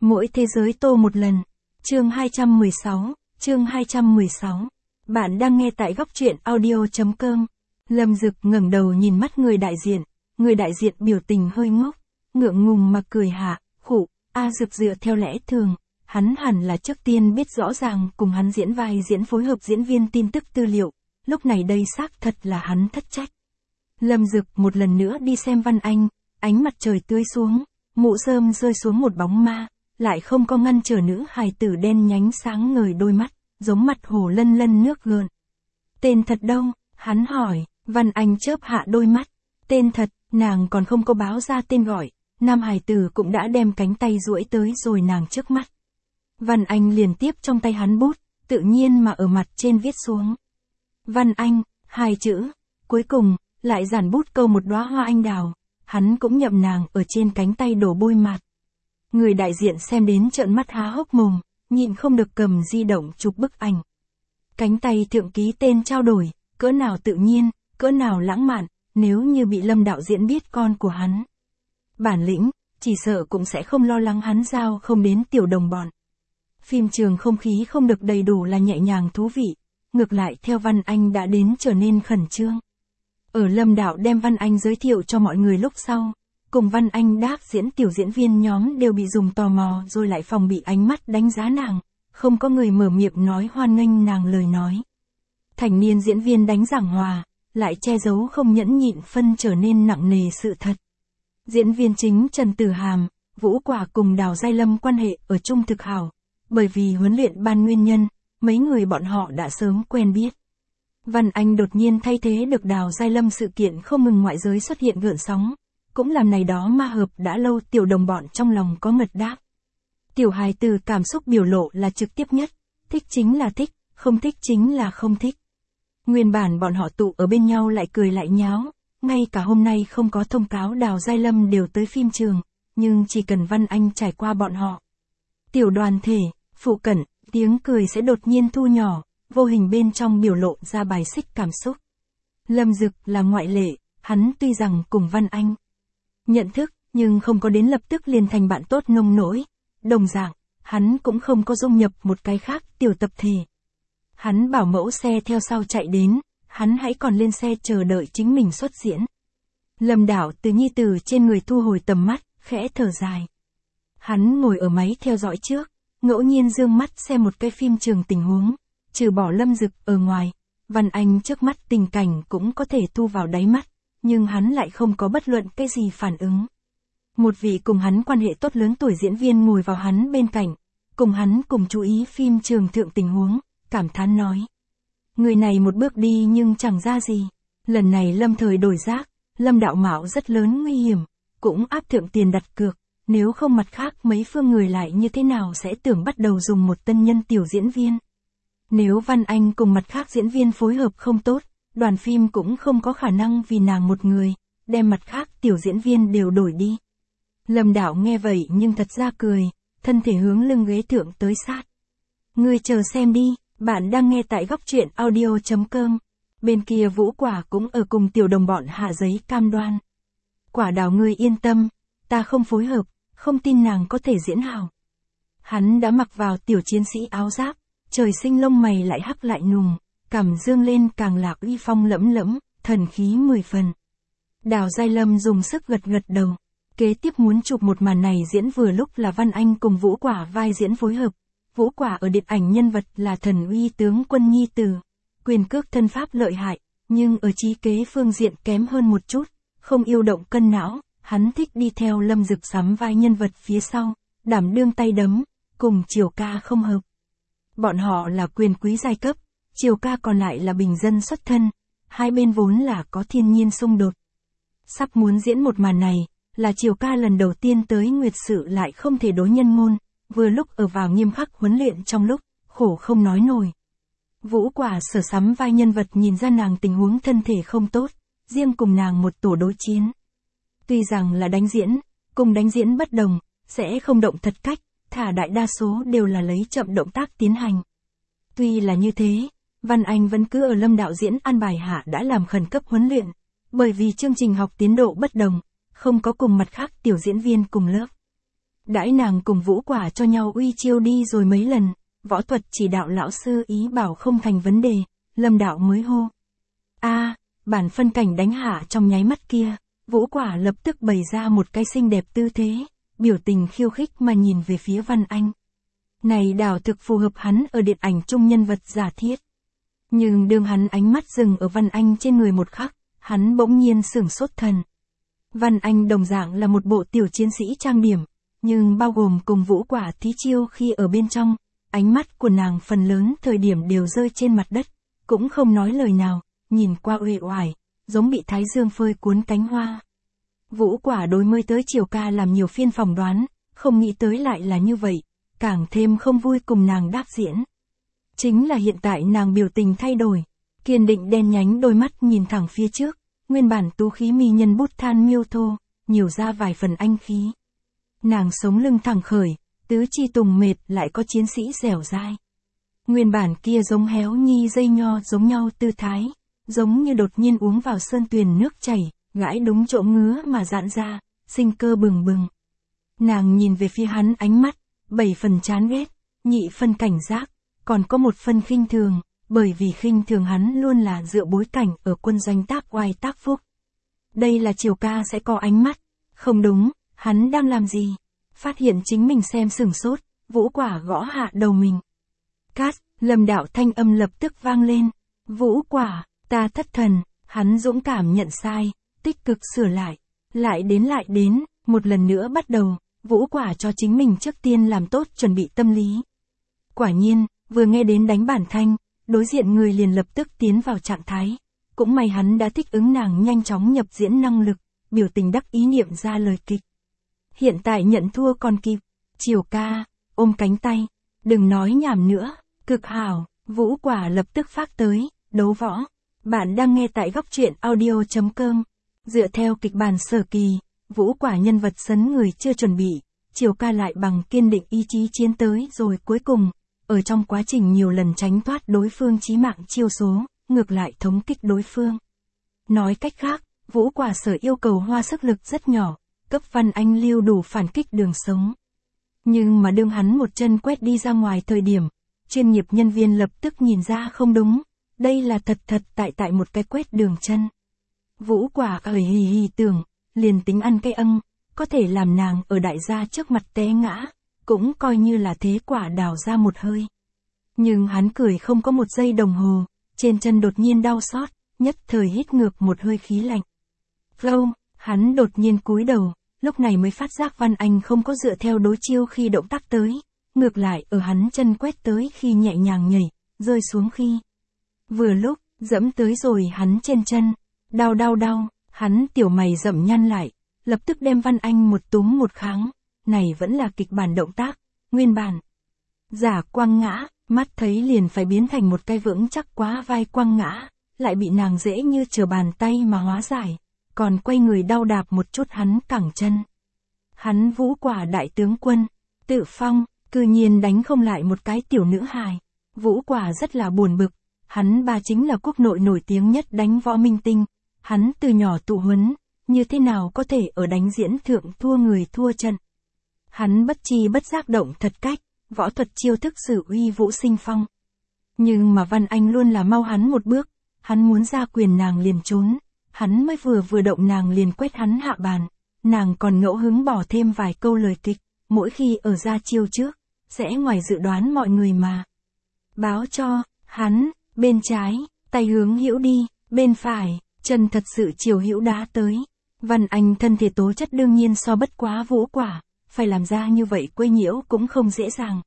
Mỗi thế giới tô một lần. Chương 216, chương 216. Bạn đang nghe tại góc truyện audio.com. Lâm Dực ngẩng đầu nhìn mắt người đại diện biểu tình hơi ngốc, ngượng ngùng mà cười hạ, khụ, Dực dựa theo lẽ thường, hắn hẳn là trước tiên biết rõ ràng cùng hắn diễn vai diễn phối hợp diễn viên tin tức tư liệu, lúc này đây xác thật là hắn thất trách. Lâm Dực một lần nữa đi xem Văn Anh, ánh mặt trời tươi xuống, mũ rơm rơi xuống một bóng ma, lại không có ngăn trở nữ hài tử đen nhánh sáng ngời đôi mắt, giống mặt hồ lân lân nước gợn. Tên thật đâu? Hắn hỏi. Văn Anh chớp hạ đôi mắt. Tên thật, nàng còn không có báo ra tên gọi, nam hài tử cũng đã đem cánh tay duỗi tới rồi nàng trước mắt. Văn Anh liền tiếp trong tay hắn bút, tự nhiên mà ở mặt trên viết xuống. Văn Anh, 2 chữ, cuối cùng, lại dàn bút câu một đóa hoa anh đào, hắn cũng nhậm nàng ở trên cánh tay đổ bôi mạt. Người đại diện xem đến trợn mắt há hốc mồm, nhịn không được cầm di động chụp bức ảnh. Cánh tay thượng ký tên trao đổi, cỡ nào tự nhiên, cỡ nào lãng mạn, nếu như bị Lâm đạo diễn biết con của hắn. Bản lĩnh, chỉ sợ cũng sẽ không lo lắng hắn giao không đến tiểu đồng bọn. Phim trường không khí không được đầy đủ là nhẹ nhàng thú vị, ngược lại theo Văn Anh đã đến trở nên khẩn trương. Ở Lâm đạo đem Văn Anh giới thiệu cho mọi người lúc sau, cùng Văn Anh đáp diễn tiểu diễn viên nhóm đều bị dùng tò mò rồi lại phòng bị ánh mắt đánh giá nàng, không có người mở miệng nói hoan nghênh nàng lời nói. Thành niên diễn viên đánh giảng hòa, lại che giấu không nhẫn nhịn phân trở nên nặng nề sự thật. Diễn viên chính Trần Tử Hàm, Vũ Quả cùng Đào Giai Lâm quan hệ ở chung thực hảo, bởi vì huấn luyện ban nguyên nhân, mấy người bọn họ đã sớm quen biết. Văn Anh đột nhiên thay thế được Đào Giai Lâm sự kiện không ngừng ngoại giới xuất hiện gợn sóng, cũng làm này đó ma hợp đã lâu tiểu đồng bọn trong lòng có ngật đáp. Tiểu hài từ cảm xúc biểu lộ là trực tiếp nhất, thích chính là thích, không thích chính là không thích. Nguyên bản bọn họ tụ ở bên nhau lại cười lại nháo, ngay cả hôm nay không có thông cáo Đào Giai Lâm đều tới phim trường, nhưng chỉ cần Văn Anh trải qua bọn họ. Tiểu đoàn thể, phụ cận, tiếng cười sẽ đột nhiên thu nhỏ, vô hình bên trong biểu lộ ra bài xích cảm xúc. Lâm Dực là ngoại lệ, hắn tuy rằng cùng Văn Anh nhận thức, nhưng không có đến lập tức liền thành bạn tốt nông nỗi. Đồng dạng, hắn cũng không có dung nhập một cái khác tiểu tập thể. Hắn bảo mẫu xe theo sau chạy đến, hắn hãy còn lên xe chờ đợi chính mình xuất diễn. Lâm Đảo từ nhi tử trên người thu hồi tầm mắt, khẽ thở dài. Hắn ngồi ở máy theo dõi trước, ngẫu nhiên dương mắt xem một cái phim trường tình huống, trừ bỏ Lâm Dực ở ngoài, Văn Anh trước mắt tình cảnh cũng có thể thu vào đáy mắt, nhưng hắn lại không có bất luận cái gì phản ứng. Một vị cùng hắn quan hệ tốt lớn tuổi diễn viên ngồi vào hắn bên cạnh, cùng hắn cùng chú ý phim trường thượng tình huống, cảm thán nói. Người này một bước đi nhưng chẳng ra gì. Lần này Lâm thời đổi giác, Lâm đạo mạo rất lớn nguy hiểm, cũng áp thượng tiền đặt cược, nếu không mặt khác mấy phương người lại như thế nào sẽ tưởng bắt đầu dùng một tân nhân tiểu diễn viên. Nếu Văn Anh cùng mặt khác diễn viên phối hợp không tốt, đoàn phim cũng không có khả năng vì nàng một người, đem mặt khác tiểu diễn viên đều đổi đi. Lâm đạo nghe vậy nhưng thật ra cười, thân thể hướng lưng ghế thượng tới sát. Ngươi chờ xem đi, bạn đang nghe tại góc truyện audio.com. Bên kia Vũ Quả cũng ở cùng tiểu đồng bọn hạ giấy cam đoan. Quả Đào ngươi yên tâm, ta không phối hợp, không tin nàng có thể diễn hảo. Hắn đã mặc vào tiểu chiến sĩ áo giáp, trời sinh lông mày lại hắc lại nùng, cằm dương lên càng lạc uy phong lẫm lẫm, thần khí 10 phần. Đào Giai Lâm dùng sức gật gật đầu. Kế tiếp muốn chụp một màn này diễn vừa lúc là Văn Anh cùng Vũ Quả vai diễn phối hợp. Vũ Quả ở điện ảnh nhân vật là thần uy tướng quân nhi tử, quyền cước thân pháp lợi hại, nhưng ở trí kế phương diện kém hơn một chút, không yêu động cân não, hắn thích đi theo Lâm Dực sắm vai nhân vật phía sau, đảm đương tay đấm, cùng Triều Ca không hợp. Bọn họ là quyền quý giai cấp, Triều Ca còn lại là bình dân xuất thân, hai bên vốn là có thiên nhiên xung đột. Sắp muốn diễn một màn này, là Triều Ca lần đầu tiên tới Nguyệt Sự lại không thể đối nhân ngôn, vừa lúc ở vào nghiêm khắc huấn luyện trong lúc, khổ không nói nổi. Vũ Quả sở sắm vai nhân vật nhìn ra nàng tình huống thân thể không tốt, riêng cùng nàng một tổ đối chiến. Tuy rằng là đánh diễn, cùng đánh diễn bất đồng, sẽ không động thật cách, thả đại đa số đều là lấy chậm động tác tiến hành. Tuy là như thế, Văn Anh vẫn cứ ở Lâm đạo diễn an bài hạ đã làm khẩn cấp huấn luyện, bởi vì chương trình học tiến độ bất đồng, không có cùng mặt khác tiểu diễn viên cùng lớp. Đãi nàng cùng Vũ Quả cho nhau uy chiêu đi rồi mấy lần, võ thuật chỉ đạo lão sư ý bảo không thành vấn đề, Lâm Đạo mới hô. Bản phân cảnh đánh hạ trong nháy mắt kia, Vũ Quả lập tức bày ra một cái xinh đẹp tư thế, biểu tình khiêu khích mà nhìn về phía Văn Anh. Này đảo thực phù hợp hắn ở điện ảnh chung nhân vật giả thiết. Nhưng đương hắn ánh mắt dừng ở Văn Anh trên người một khắc, hắn bỗng nhiên sửng sốt thần. Văn Anh đồng dạng là một bộ tiểu chiến sĩ trang điểm, nhưng bao gồm cùng Vũ Quả thí chiêu khi ở bên trong, ánh mắt của nàng phần lớn thời điểm đều rơi trên mặt đất, cũng không nói lời nào, nhìn qua uể oải, giống bị thái dương phơi cuốn cánh hoa. Vũ Quả đối mới tới Triều Ca làm nhiều phiên phỏng đoán, không nghĩ tới lại là như vậy, càng thêm không vui cùng nàng đáp diễn. Chính là hiện tại nàng biểu tình thay đổi, kiên định đen nhánh đôi mắt nhìn thẳng phía trước, nguyên bản tú khí mi nhân bút than miêu thô, nhiều ra vài phần anh khí. Nàng sống lưng thẳng khởi, tứ chi tùng mệt lại có chiến sĩ dẻo dai. Nguyên bản kia giống héo nhi dây nho giống nhau tư thái, giống như đột nhiên uống vào sơn tuyền nước chảy, gãi đúng chỗ ngứa mà giãn ra, sinh cơ bừng bừng. Nàng nhìn về phía hắn ánh mắt, 7 phần chán ghét, nhị phân cảnh giác, còn có một phân khinh thường, bởi vì khinh thường hắn luôn là dựa bối cảnh ở quân doanh tác oai tác phúc. Đây là Triều Ca sẽ có ánh mắt, không đúng, hắn đang làm gì? Phát hiện chính mình xem sửng sốt, Vũ Quả gõ hạ đầu mình. Cát, Lâm Đạo thanh âm lập tức vang lên. Vũ Quả, ta thất thần, hắn dũng cảm nhận sai, tích cực sửa lại. Lại đến, một lần nữa bắt đầu, Vũ Quả cho chính mình trước tiên làm tốt chuẩn bị tâm lý. Quả nhiên, vừa nghe đến đánh bản thanh, đối diện người liền lập tức tiến vào trạng thái. Cũng may hắn đã thích ứng nàng nhanh chóng nhập diễn năng lực, biểu tình đắc ý niệm ra lời kịch. Hiện tại nhận thua còn kịp. Triều Ca, ôm cánh tay, đừng nói nhảm nữa, cực hảo, Vũ Quả lập tức phát tới, đấu võ. Bạn đang nghe tại góc truyện audio.com. Dựa theo kịch bản Sở Kỳ, Vũ Quả nhân vật sấn người chưa chuẩn bị, Triều Ca lại bằng kiên định ý chí chiến tới rồi cuối cùng, ở trong quá trình nhiều lần tránh thoát đối phương chí mạng chiêu số, ngược lại thống kích đối phương. Nói cách khác, Vũ Quả sở yêu cầu hoa sức lực rất nhỏ, cấp Văn Anh lưu đủ phản kích đường sống. Nhưng mà đương hắn một chân quét đi ra ngoài thời điểm, chuyên nghiệp nhân viên lập tức nhìn ra không đúng, đây là thật tại một cái quét đường chân. Vũ Quả hì hì tưởng, liền tính ăn cái có thể làm nàng ở đại gia trước mặt té ngã, cũng coi như là thế quả đào ra một hơi. Nhưng hắn cười không có một giây đồng hồ, trên chân đột nhiên đau xót, nhất thời hít ngược một hơi khí lạnh. Flow, hắn đột nhiên cúi đầu, lúc này mới phát giác Văn Anh không có dựa theo đối chiêu khi động tác tới, ngược lại ở hắn chân quét tới khi nhẹ nhàng nhảy, rơi xuống khi. Vừa lúc, dẫm tới rồi hắn trên chân, đau, hắn tiểu mày rậm nhăn lại, lập tức đem Văn Anh một túm một kháng, này vẫn là kịch bản động tác, nguyên bản. Giả quăng ngã, mắt thấy liền phải biến thành một cái vững chắc quá vai quăng ngã, lại bị nàng dễ như trở bàn tay mà hóa giải, còn quay người đau đạp một chút hắn cẳng chân. Hắn Vũ Quả đại tướng quân, tự phong, cư nhiên đánh không lại một cái tiểu nữ hài. Vũ Quả rất là buồn bực, hắn ba chính là quốc nội nổi tiếng nhất đánh võ minh tinh, hắn từ nhỏ tụ huấn, như thế nào có thể ở đánh diễn thượng thua người thua trận. Hắn bất chi bất giác động thật cách, võ thuật chiêu thức sử uy vũ sinh phong. Nhưng mà Văn Anh luôn là mau hắn một bước, hắn muốn ra quyền nàng liền trốn, hắn mới vừa động nàng liền quét hắn hạ bàn, nàng còn ngẫu hứng bỏ thêm vài câu lời kịch, mỗi khi ở ra chiêu trước, sẽ ngoài dự đoán mọi người mà. Báo cho, hắn, bên trái, tay hướng hữu đi, bên phải, chân thật sự chiều hữu đá tới. Văn Anh thân thể tố chất đương nhiên so bất quá Vũ Quả, phải làm ra như vậy quấy nhiễu cũng không dễ dàng.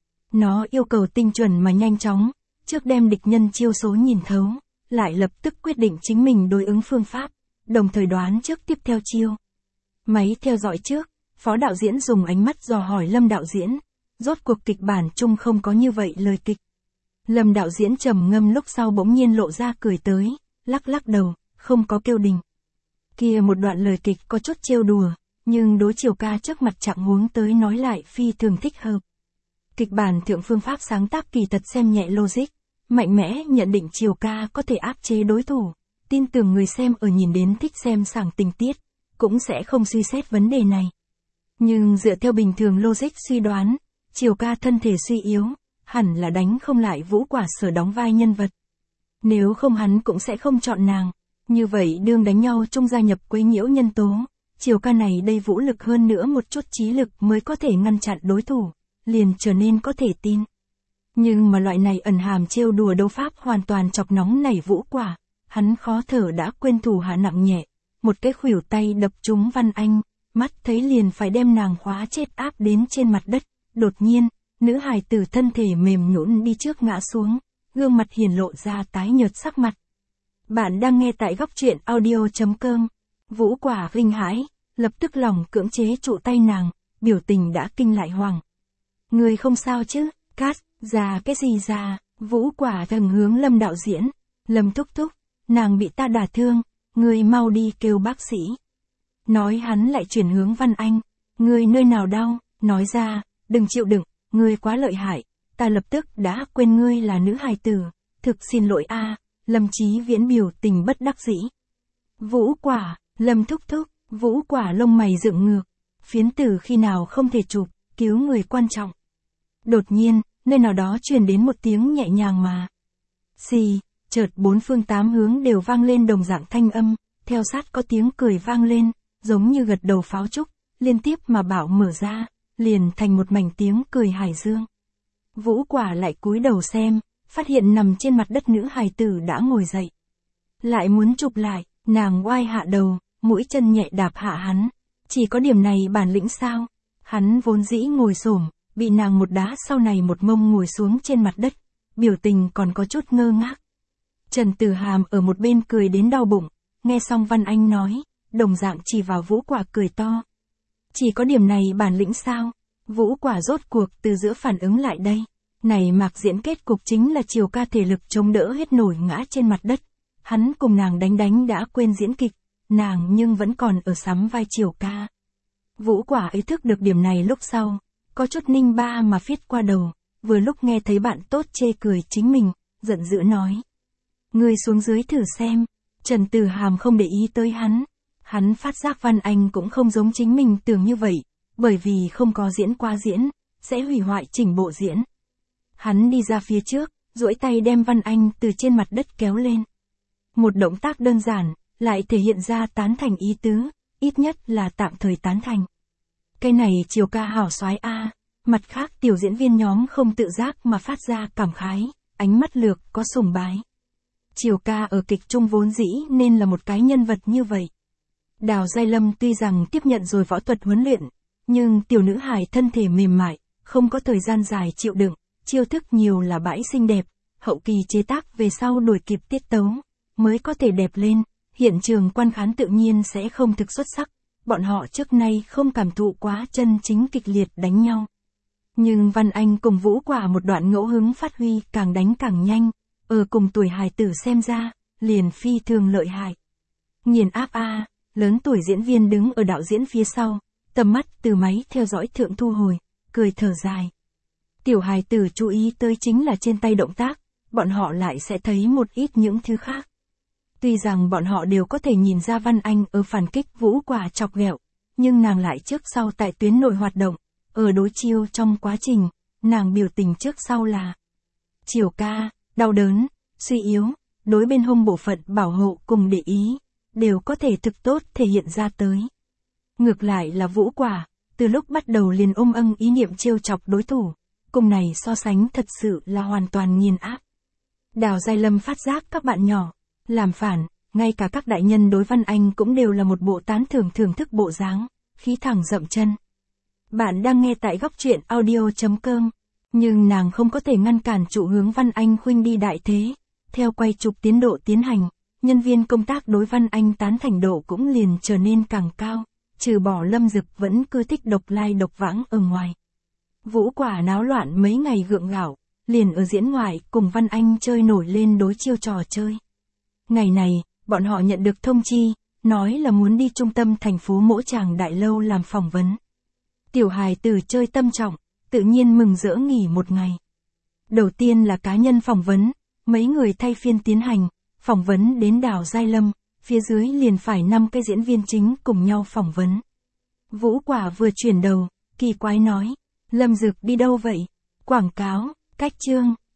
Nó yêu cầu tinh chuẩn mà nhanh chóng, trước đem địch nhân chiêu số nhìn thấu, lại lập tức quyết định chính mình đối ứng phương pháp, đồng thời đoán trước tiếp theo chiêu. Máy theo dõi trước, phó đạo diễn dùng ánh mắt dò hỏi Lâm đạo diễn, rốt cuộc kịch bản chung không có như vậy lời kịch. Lâm đạo diễn trầm ngâm lúc sau bỗng nhiên lộ ra cười tới, lắc đầu, không có kêu đình. Kia một đoạn lời kịch có chút trêu đùa, nhưng đối Triều Ca trước mặt trạng huống tới nói lại phi thường thích hợp. Kịch bản thượng phương pháp sáng tác kỳ thật xem nhẹ logic, mạnh mẽ nhận định Triều Ca có thể áp chế đối thủ, tin tưởng người xem ở nhìn đến thích xem sảng tình tiết, cũng sẽ không suy xét vấn đề này. Nhưng dựa theo bình thường logic suy đoán, Triều ca thân thể suy yếu, hẳn là đánh không lại Vũ Quả Sở đóng vai nhân vật. Nếu không hắn cũng sẽ không chọn nàng. Như vậy đương đánh nhau chung gia nhập quấy nhiễu nhân tố. Triều ca này đây vũ lực hơn nữa một chút trí lực mới có thể ngăn chặn đối thủ, liền trở nên có thể tin. Nhưng mà loại này ẩn hàm trêu đùa đấu pháp hoàn toàn chọc nóng nảy Vũ Quả, hắn khó thở đã quên thủ hạ nặng nhẹ, một cái khuỷu tay đập trúng Văn Anh, mắt thấy liền phải đem nàng khóa chết áp đến trên mặt đất, đột nhiên, nữ hài tử thân thể mềm nhũn đi trước ngã xuống, gương mặt hiển lộ ra tái nhợt sắc mặt. Bạn đang nghe tại góc truyện audio.com. Vũ Quả kinh hãi, lập tức lòng cưỡng chế trụ tay nàng, biểu tình đã kinh lại hoàng. Người không sao chứ? Cát, già cái gì già? Vũ Quả thẳng hướng Lâm đạo diễn. Lâm thúc thúc, nàng bị ta đả thương, người mau đi kêu bác sĩ. Nói hắn lại chuyển hướng Văn Anh. Người nơi nào đau? Nói ra, đừng chịu đựng, ngươi quá lợi hại, ta lập tức đã quên ngươi là nữ hài tử, thực xin lỗi a. Lâm Chí Viễn biểu tình bất đắc dĩ. Vũ Quả, Lâm thúc thúc, Vũ Quả lông mày dựng ngược, phiến tử khi nào không thể chụp, cứu người quan trọng. Đột nhiên, nơi nào đó truyền đến một tiếng nhẹ nhàng mà. Xì, chợt bốn phương tám hướng đều vang lên đồng dạng thanh âm, theo sát có tiếng cười vang lên, giống như gật đầu pháo trúc, liên tiếp mà bảo mở ra, liền thành một mảnh tiếng cười hải dương. Vũ Quả lại cúi đầu xem, phát hiện nằm trên mặt đất nữ hài tử đã ngồi dậy. Lại muốn chụp lại, nàng oai hạ đầu, mũi chân nhẹ đạp hạ hắn. Chỉ có điểm này bản lĩnh sao? Hắn vốn dĩ ngồi xổm, bị nàng một đá sau này một mông ngồi xuống trên mặt đất, biểu tình còn có chút ngơ ngác. Trần Tử Hàm ở một bên cười đến đau bụng, nghe xong Văn Anh nói, đồng dạng chỉ vào Vũ Quả cười to. Chỉ có điểm này bản lĩnh sao? Vũ Quả rốt cuộc từ giữa phản ứng lại đây. Này Mạc Diễn kết cục chính là Triều ca thể lực chống đỡ hết nổi ngã trên mặt đất. Hắn cùng nàng đánh đã quên diễn kịch, nàng nhưng vẫn còn ở sắm vai Triều ca. Vũ Quả ý thức được điểm này lúc sau, có chút ninh ba mà viết qua đầu, vừa lúc nghe thấy bạn tốt chê cười chính mình, giận dữ nói. Người xuống dưới thử xem. Trần Tử Hàm không để ý tới hắn. Hắn phát giác Văn Anh cũng không giống chính mình tưởng như vậy, bởi vì không có diễn qua diễn, sẽ hủy hoại chỉnh bộ diễn. Hắn đi ra phía trước, duỗi tay đem Văn Anh từ trên mặt đất kéo lên. Một động tác đơn giản, lại thể hiện ra tán thành ý tứ, ít nhất là tạm thời tán thành. Cái này Triều ca hảo soái a. Mặt khác tiểu diễn viên nhóm không tự giác mà phát ra cảm khái, ánh mắt lược có sùng bái. Triều ca ở kịch trung vốn dĩ nên là một cái nhân vật như vậy. Đào Giai Lâm tuy rằng tiếp nhận rồi võ thuật huấn luyện, nhưng tiểu nữ hài thân thể mềm mại, không có thời gian dài chịu đựng, chiêu thức nhiều là bãi xinh đẹp, hậu kỳ chế tác về sau đuổi kịp tiết tấu, mới có thể đẹp lên, hiện trường quan khán tự nhiên sẽ không thực xuất sắc, bọn họ trước nay không cảm thụ quá chân chính kịch liệt đánh nhau. Nhưng Văn Anh cùng Vũ Quả một đoạn ngẫu hứng phát huy càng đánh càng nhanh, ở cùng tuổi hài tử xem ra, liền phi thường lợi hại. Nghiền áp a. Lớn tuổi diễn viên đứng ở đạo diễn phía sau, tầm mắt từ máy theo dõi thượng thu hồi, cười thở dài. Tiểu hài tử chú ý tới chính là trên tay động tác, bọn họ lại sẽ thấy một ít những thứ khác. Tuy rằng bọn họ đều có thể nhìn ra Văn Anh ở phản kích Vũ Quả chọc ghẹo, nhưng nàng lại trước sau tại tuyến nội hoạt động, ở đối chiêu trong quá trình, nàng biểu tình trước sau là Triều ca, đau đớn, suy yếu, đối bên hông bộ phận bảo hộ cùng để ý, đều có thể thực tốt thể hiện ra tới. Ngược lại là Vũ Quả, từ lúc bắt đầu liền ôm ý niệm trêu chọc đối thủ, cùng này so sánh thật sự là hoàn toàn nghiền áp. Đào Giai Lâm phát giác các bạn nhỏ, làm phản, ngay cả các đại nhân đối Văn Anh cũng đều là một bộ tán thưởng thưởng thức bộ dáng, khí thẳng dậm chân. Bạn đang nghe tại góc truyện audio.com, nhưng nàng không có thể ngăn cản trụ hướng Văn Anh khuynh đi đại thế, theo quay chụp tiến độ tiến hành. Nhân viên công tác đối Văn Anh tán thành độ cũng liền trở nên càng cao, trừ bỏ Lâm Dực vẫn cứ thích độc lai độc vãng ở ngoài. Vũ Quả náo loạn mấy ngày gượng gạo, liền ở diễn ngoại cùng Văn Anh chơi nổi lên đối chiêu trò chơi. Ngày này, bọn họ nhận được thông chi, nói là muốn đi trung tâm thành phố Mỗ Tràng Đại Lâu làm phỏng vấn. Tiểu hài tử chơi tâm trọng, tự nhiên mừng rỡ nghỉ một ngày. Đầu tiên là cá nhân phỏng vấn, mấy người thay phiên tiến hành. Phỏng vấn đến Đào Giai Lâm, phía dưới liền phải 5 cái diễn viên chính cùng nhau phỏng vấn. Vũ Quả vừa chuyển đầu, kỳ quái nói. Lâm Dực đi đâu vậy? Quảng cáo, cách chương.